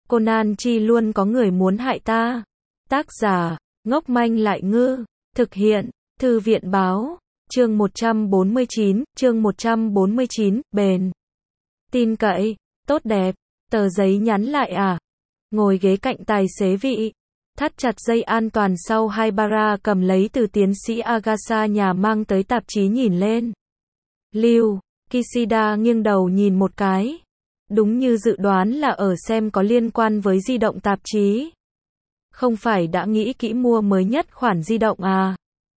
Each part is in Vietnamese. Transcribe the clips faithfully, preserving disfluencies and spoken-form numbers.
Conan chi luôn có người muốn hại ta. Tác giả, ngốc manh lại ngư. Thực hiện, Thư viện báo. Chương một trăm bốn mươi chín, chương một trăm bốn mươi chín, bền. Tin cậy, tốt đẹp, tờ giấy nhắn lại à? Ngồi ghế cạnh tài xế vị. Thắt chặt dây an toàn sau Haibara cầm lấy từ tiến sĩ Agasa nhà mang tới tạp chí nhìn lên. Lưu, Kishida nghiêng đầu nhìn một cái. Đúng như dự đoán là ở xem có liên quan với di động tạp chí. Không phải đã nghĩ kỹ mua mới nhất khoản di động à?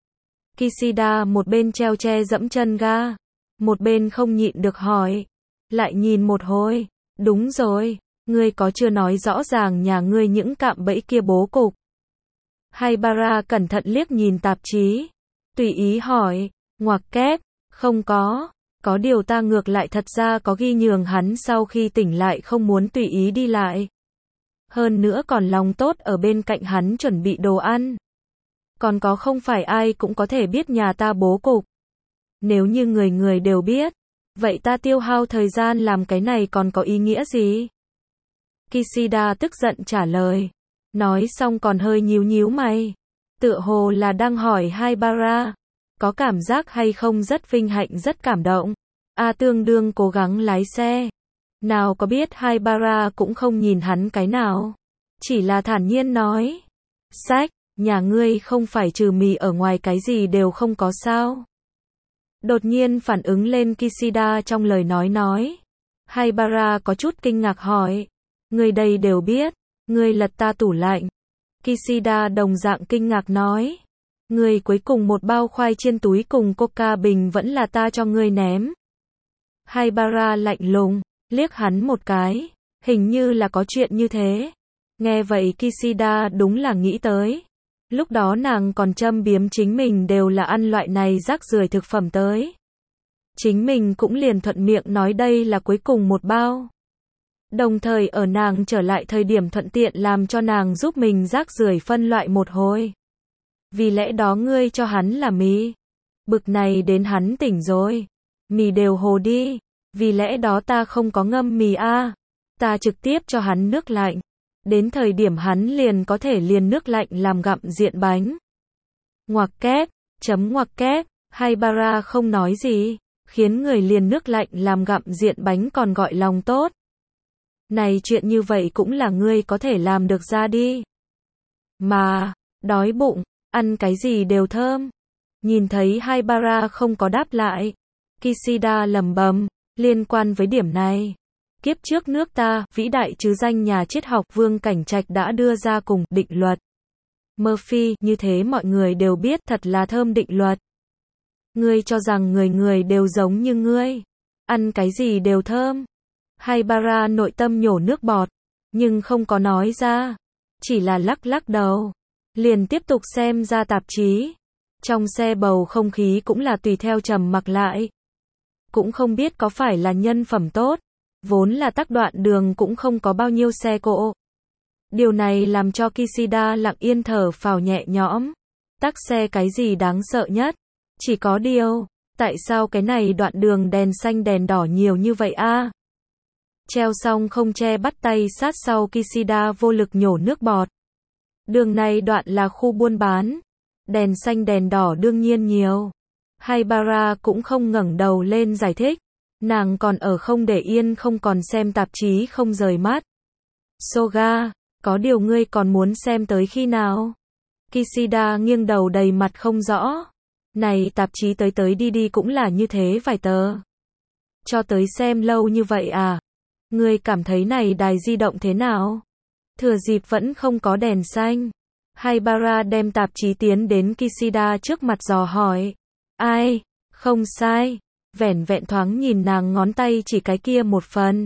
Kishida một bên treo tre dẫm chân ga, một bên không nhịn được hỏi. Lại nhìn một hồi, đúng rồi, ngươi có chưa nói rõ ràng nhà ngươi những cạm bẫy kia bố cục. Haibara cẩn thận liếc nhìn tạp chí, tùy ý hỏi, ngoặc kép, không có, có điều ta ngược lại thật ra có ghi nhường hắn sau khi tỉnh lại không muốn tùy ý đi lại. Hơn nữa còn lòng tốt ở bên cạnh hắn chuẩn bị đồ ăn. Còn có không phải ai cũng có thể biết nhà ta bố cục. Nếu như người người đều biết, vậy ta tiêu hao thời gian làm cái này còn có ý nghĩa gì? Kishida tức giận trả lời. Nói xong còn hơi nhíu nhíu mày. Tựa hồ là đang hỏi Haibara. Có cảm giác hay không rất vinh hạnh rất cảm động. A tương đương cố gắng lái xe. Nào có biết Haibara cũng không nhìn hắn cái nào. Chỉ là thản nhiên nói. Sách, nhà ngươi không phải trừ mì ở ngoài cái gì đều không có sao? Đột nhiên phản ứng lên Kishida trong lời nói nói. Haibara có chút kinh ngạc hỏi. Ngươi đây đều biết. Ngươi lật ta tủ lạnh. Kishida đồng dạng kinh ngạc nói. Ngươi cuối cùng một bao khoai chiên túi cùng coca bình vẫn là ta cho ngươi ném. Haibara lạnh lùng, liếc hắn một cái. Hình như là có chuyện như thế. Nghe vậy Kishida đúng là nghĩ tới. Lúc đó nàng còn châm biếm chính mình đều là ăn loại này rác rưởi thực phẩm tới. Chính mình cũng liền thuận miệng nói đây là cuối cùng một bao. Đồng thời ở nàng trở lại thời điểm thuận tiện làm cho nàng giúp mình rác rưởi phân loại một hồi. Vì lẽ đó ngươi cho hắn là mì. Bực này đến hắn tỉnh rồi. Mì đều hồ đi. Vì lẽ đó ta không có ngâm mì a. À. Ta trực tiếp cho hắn nước lạnh. Đến thời điểm hắn liền có thể liền nước lạnh làm gặm diện bánh. Ngoặc kép, chấm ngoặc kép, Haibara không nói gì, khiến người liền nước lạnh làm gặm diện bánh còn gọi lòng tốt. Này chuyện như vậy cũng là ngươi có thể làm được ra đi. Mà, đói bụng, ăn cái gì đều thơm. Nhìn thấy Haibara không có đáp lại. Kishida lẩm bẩm, liên quan với điểm này. Kiếp trước nước ta, vĩ đại chứ danh nhà triết học Vương Cảnh Trạch đã đưa ra cùng định luật. Murphy, như thế mọi người đều biết thật là thơm định luật. Ngươi cho rằng người người đều giống như ngươi. Ăn cái gì đều thơm. Haibara nội tâm nhổ nước bọt, nhưng không có nói ra. Chỉ là lắc lắc đầu. Liền tiếp tục xem ra tạp chí. Trong xe bầu không khí cũng là tùy theo trầm mặc lại. Cũng không biết có phải là nhân phẩm tốt. Vốn là tắc đoạn đường cũng không có bao nhiêu xe cộ. Điều này làm cho Kishida lặng yên thở phào nhẹ nhõm. Tắc xe cái gì đáng sợ nhất? Chỉ có điều, tại sao cái này đoạn đường đèn xanh đèn đỏ nhiều như vậy a? À? Treo xong không che bắt tay sát sau Kishida vô lực nhổ nước bọt. Đường này đoạn là khu buôn bán. Đèn xanh đèn đỏ đương nhiên nhiều. Haibara cũng không ngẩng đầu lên giải thích. Nàng còn ở không để yên không còn xem tạp chí không rời mắt. Soga, có điều ngươi còn muốn xem tới khi nào? Kishida nghiêng đầu đầy mặt không rõ. Này tạp chí tới tới đi đi cũng là như thế vài tờ. Cho tới xem lâu như vậy à? Ngươi cảm thấy này đài di động thế nào? Thừa dịp vẫn không có đèn xanh. Haibara đem tạp chí tiến đến Kishida trước mặt dò hỏi. Ai? Không sai. Vẻn vẹn thoáng nhìn nàng ngón tay chỉ cái kia một phần.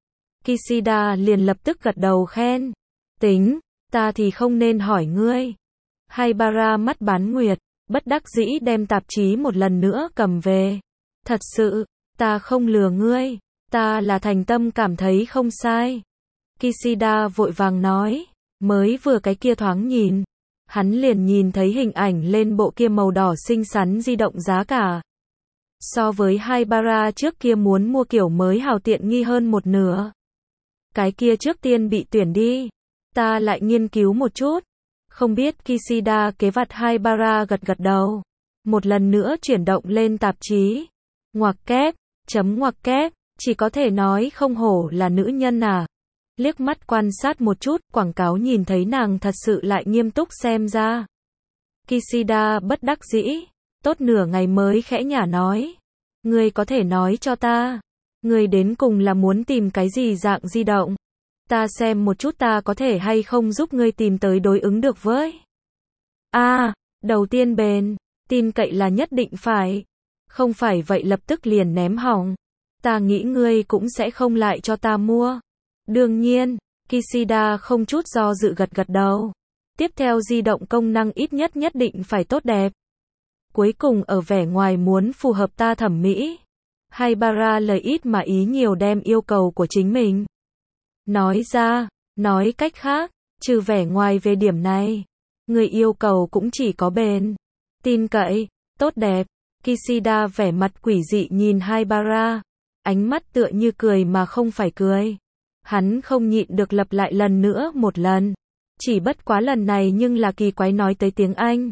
Kishida liền lập tức gật đầu khen. Tính, ta thì không nên hỏi ngươi. Haibara mắt bán nguyệt, bất đắc dĩ đem tạp chí một lần nữa cầm về. Thật sự, ta không lừa ngươi, ta là thành tâm cảm thấy không sai. Kishida vội vàng nói, mới vừa cái kia thoáng nhìn. Hắn liền nhìn thấy hình ảnh lên bộ kia màu đỏ xinh xắn di động giá cả. So với Haibara trước kia muốn mua kiểu mới hào tiện nghi hơn một nửa. Cái kia trước tiên bị tuyển đi. Ta lại nghiên cứu một chút. Không biết Kishida kế vặt Haibara gật gật đầu. Một lần nữa chuyển động lên tạp chí. Ngoặc kép, chấm ngoặc kép, chỉ có thể nói không hổ là nữ nhân à. Liếc mắt quan sát một chút, quảng cáo nhìn thấy nàng thật sự lại nghiêm túc xem ra. Kishida bất đắc dĩ, tốt nửa ngày mới khẽ nhả nói. Ngươi có thể nói cho ta, ngươi đến cùng là muốn tìm cái gì dạng di động? Ta xem một chút ta có thể hay không giúp ngươi tìm tới đối ứng được với. A, à, đầu tiên bền, tin cậy là nhất định phải. Không phải vậy lập tức liền ném hỏng. Ta nghĩ ngươi cũng sẽ không lại cho ta mua. Đương nhiên, Kishida không chút do dự gật gật đầu. Tiếp theo di động công năng ít nhất nhất định phải tốt đẹp. Cuối cùng ở vẻ ngoài muốn phù hợp ta thẩm mỹ. Haibara lời ít mà ý nhiều đem yêu cầu của chính mình nói ra, nói cách khác, trừ vẻ ngoài về điểm này, người yêu cầu cũng chỉ có bền, tin cậy, tốt đẹp. Kishida vẻ mặt quỷ dị nhìn Haibara, ánh mắt tựa như cười mà không phải cười. Hắn không nhịn được lặp lại lần nữa một lần. Chỉ bất quá lần này nhưng là kỳ quái nói tới tiếng Anh.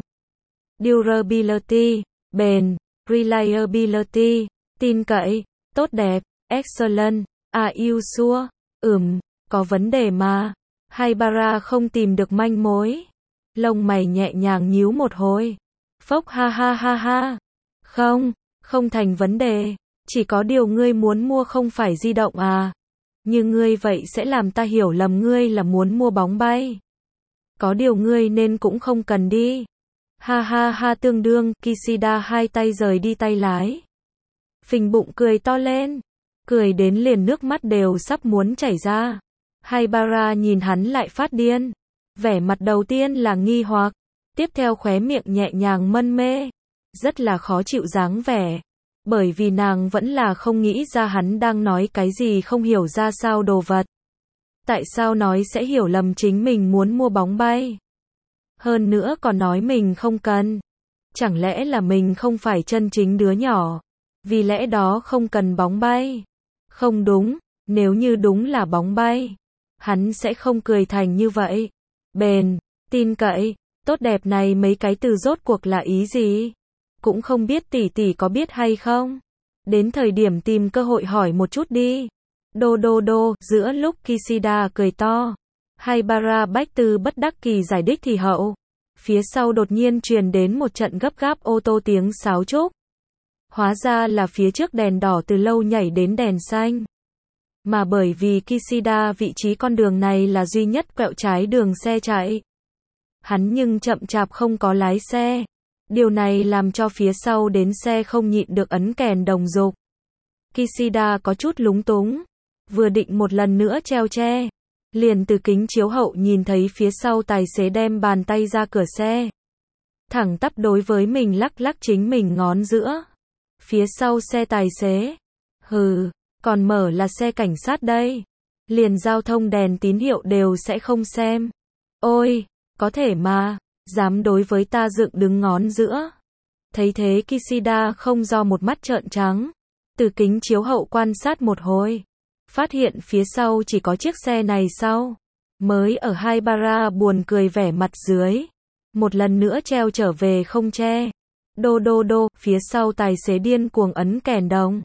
Durability, bền, reliability, tin cậy, tốt đẹp, excellent, are you sure? Ừm, có vấn đề mà. Haibara không tìm được manh mối. Lông mày nhẹ nhàng nhíu một hồi. Phốc ha ha ha ha. Không, không thành vấn đề. Chỉ có điều ngươi muốn mua không phải di động à. Như ngươi vậy sẽ làm ta hiểu lầm ngươi là muốn mua bóng bay. Có điều ngươi nên cũng không cần đi. Ha ha ha tương đương, Kishida hai tay rời đi tay lái. Phình bụng cười to lên. Cười đến liền nước mắt đều sắp muốn chảy ra. Haibara nhìn hắn lại phát điên. Vẻ mặt đầu tiên là nghi hoặc. Tiếp theo khóe miệng nhẹ nhàng mân mê. Rất là khó chịu dáng vẻ. Bởi vì nàng vẫn là không nghĩ ra hắn đang nói cái gì không hiểu ra sao đồ vật. Tại sao nói sẽ hiểu lầm chính mình muốn mua bóng bay? Hơn nữa còn nói mình không cần. Chẳng lẽ là mình không phải chân chính đứa nhỏ? Vì lẽ đó không cần bóng bay? Không đúng, nếu như đúng là bóng bay, hắn sẽ không cười thành như vậy. Bền, tin cậy, tốt đẹp này mấy cái từ rốt cuộc là ý gì? Cũng không biết tỷ tỷ có biết hay không? Đến thời điểm tìm cơ hội hỏi một chút đi. Đô đô đô, giữa lúc Kishida cười to, Haibara bách tư bất đắc kỳ giải đích thì hậu. Phía sau đột nhiên truyền đến một trận gấp gáp ô tô tiếng sáo trúc. Hóa ra là phía trước đèn đỏ từ lâu nhảy đến đèn xanh. Mà bởi vì Kishida vị trí con đường này là duy nhất quẹo trái đường xe chạy. Hắn nhưng chậm chạp không có lái xe. Điều này làm cho phía sau đến xe không nhịn được ấn kèn đồng dục. Kishida có chút lúng túng. Vừa định một lần nữa treo tre. Liền từ kính chiếu hậu nhìn thấy phía sau tài xế đem bàn tay ra cửa xe. Thẳng tắp đối với mình lắc lắc chính mình ngón giữa. Phía sau xe tài xế. Hừ, còn mở là xe cảnh sát đây. Liền giao thông đèn tín hiệu đều sẽ không xem. Ôi, có thể mà, dám đối với ta dựng đứng ngón giữa. Thấy thế Kishida không do một mắt trợn trắng. Từ kính chiếu hậu quan sát một hồi. Phát hiện phía sau chỉ có chiếc xe này sau. Mới ở Haibara buồn cười vẻ mặt dưới. Một lần nữa treo trở về không che. Đô đô đô, phía sau tài xế điên cuồng ấn kèn đồng.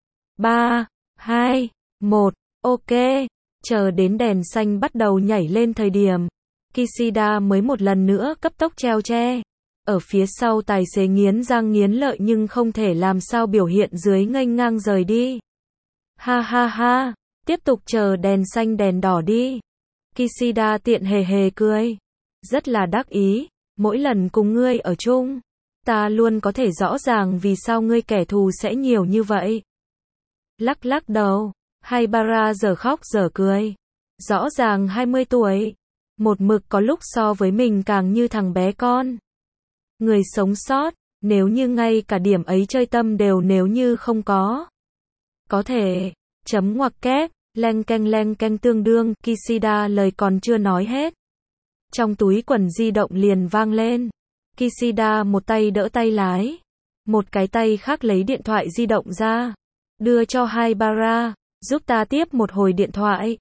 ba, hai, một, ok. Chờ đến đèn xanh bắt đầu nhảy lên thời điểm. Kishida mới một lần nữa cấp tốc treo tre. Ở phía sau tài xế nghiến răng nghiến lợi nhưng không thể làm sao biểu hiện dưới nghênh ngang rời đi. Ha ha ha, tiếp tục chờ đèn xanh đèn đỏ đi. Kishida tiện hề hề cười. Rất là đắc ý, mỗi lần cùng ngươi ở chung, ta luôn có thể rõ ràng vì sao ngươi kẻ thù sẽ nhiều như vậy. Lắc lắc đầu, Haibara giờ khóc giờ cười. Rõ ràng hai mươi tuổi, một mực có lúc so với mình càng như thằng bé con. Người sống sót, nếu như ngay cả điểm ấy chơi tâm đều nếu như không có. Có thể, chấm ngoặc kép, leng keng leng keng tương đương, Kishida lời còn chưa nói hết. Trong túi quần di động liền vang lên. Kishida một tay đỡ tay lái. Một cái tay khác lấy điện thoại di động ra. Đưa cho Haibara, giúp ta tiếp một hồi điện thoại.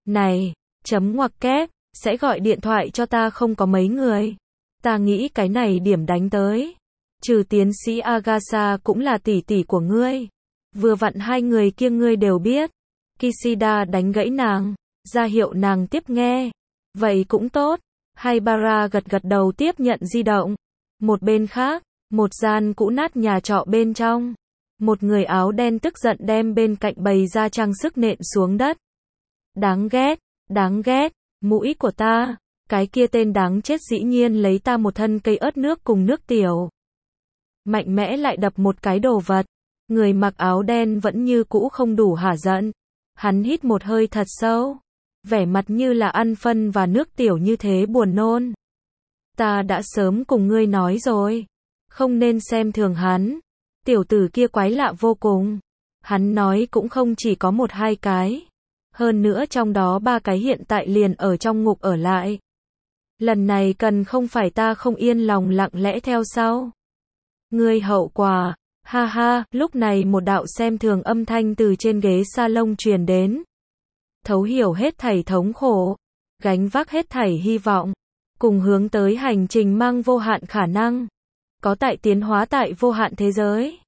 Này, chấm ngoặc kép, sẽ gọi điện thoại cho ta không có mấy người. Ta nghĩ cái này điểm đánh tới. Trừ tiến sĩ Agasha cũng là tỷ tỷ của ngươi. Vừa vặn hai người kia ngươi đều biết. Kishida đánh gãy nàng, ra hiệu nàng tiếp nghe. Vậy cũng tốt. Haibara gật gật đầu tiếp nhận di động. Một bên khác, một gian cũ nát nhà trọ bên trong. Một người áo đen tức giận đem bên cạnh bày ra trang sức nện xuống đất. Đáng ghét, đáng ghét, mũi của ta. Cái kia tên đáng chết dĩ nhiên lấy ta một thân cây ớt nước cùng nước tiểu. Mạnh mẽ lại đập một cái đồ vật. Người mặc áo đen vẫn như cũ không đủ hả giận. Hắn hít một hơi thật sâu. Vẻ mặt như là ăn phân và nước tiểu như thế buồn nôn. Ta đã sớm cùng ngươi nói rồi. Không nên xem thường hắn. Tiểu tử kia quái lạ vô cùng. Hắn nói cũng không chỉ có một hai cái. Hơn nữa trong đó ba cái hiện tại liền ở trong ngục ở lại. Lần này cần không phải ta không yên lòng lặng lẽ theo sau. Ngươi hậu quả. Ha ha, lúc này một đạo xem thường âm thanh từ trên ghế salon truyền đến. Thấu hiểu hết thảy thống khổ. Gánh vác hết thảy hy vọng. Cùng hướng tới hành trình mang vô hạn khả năng. Có tại tiến hóa tại vô hạn thế giới.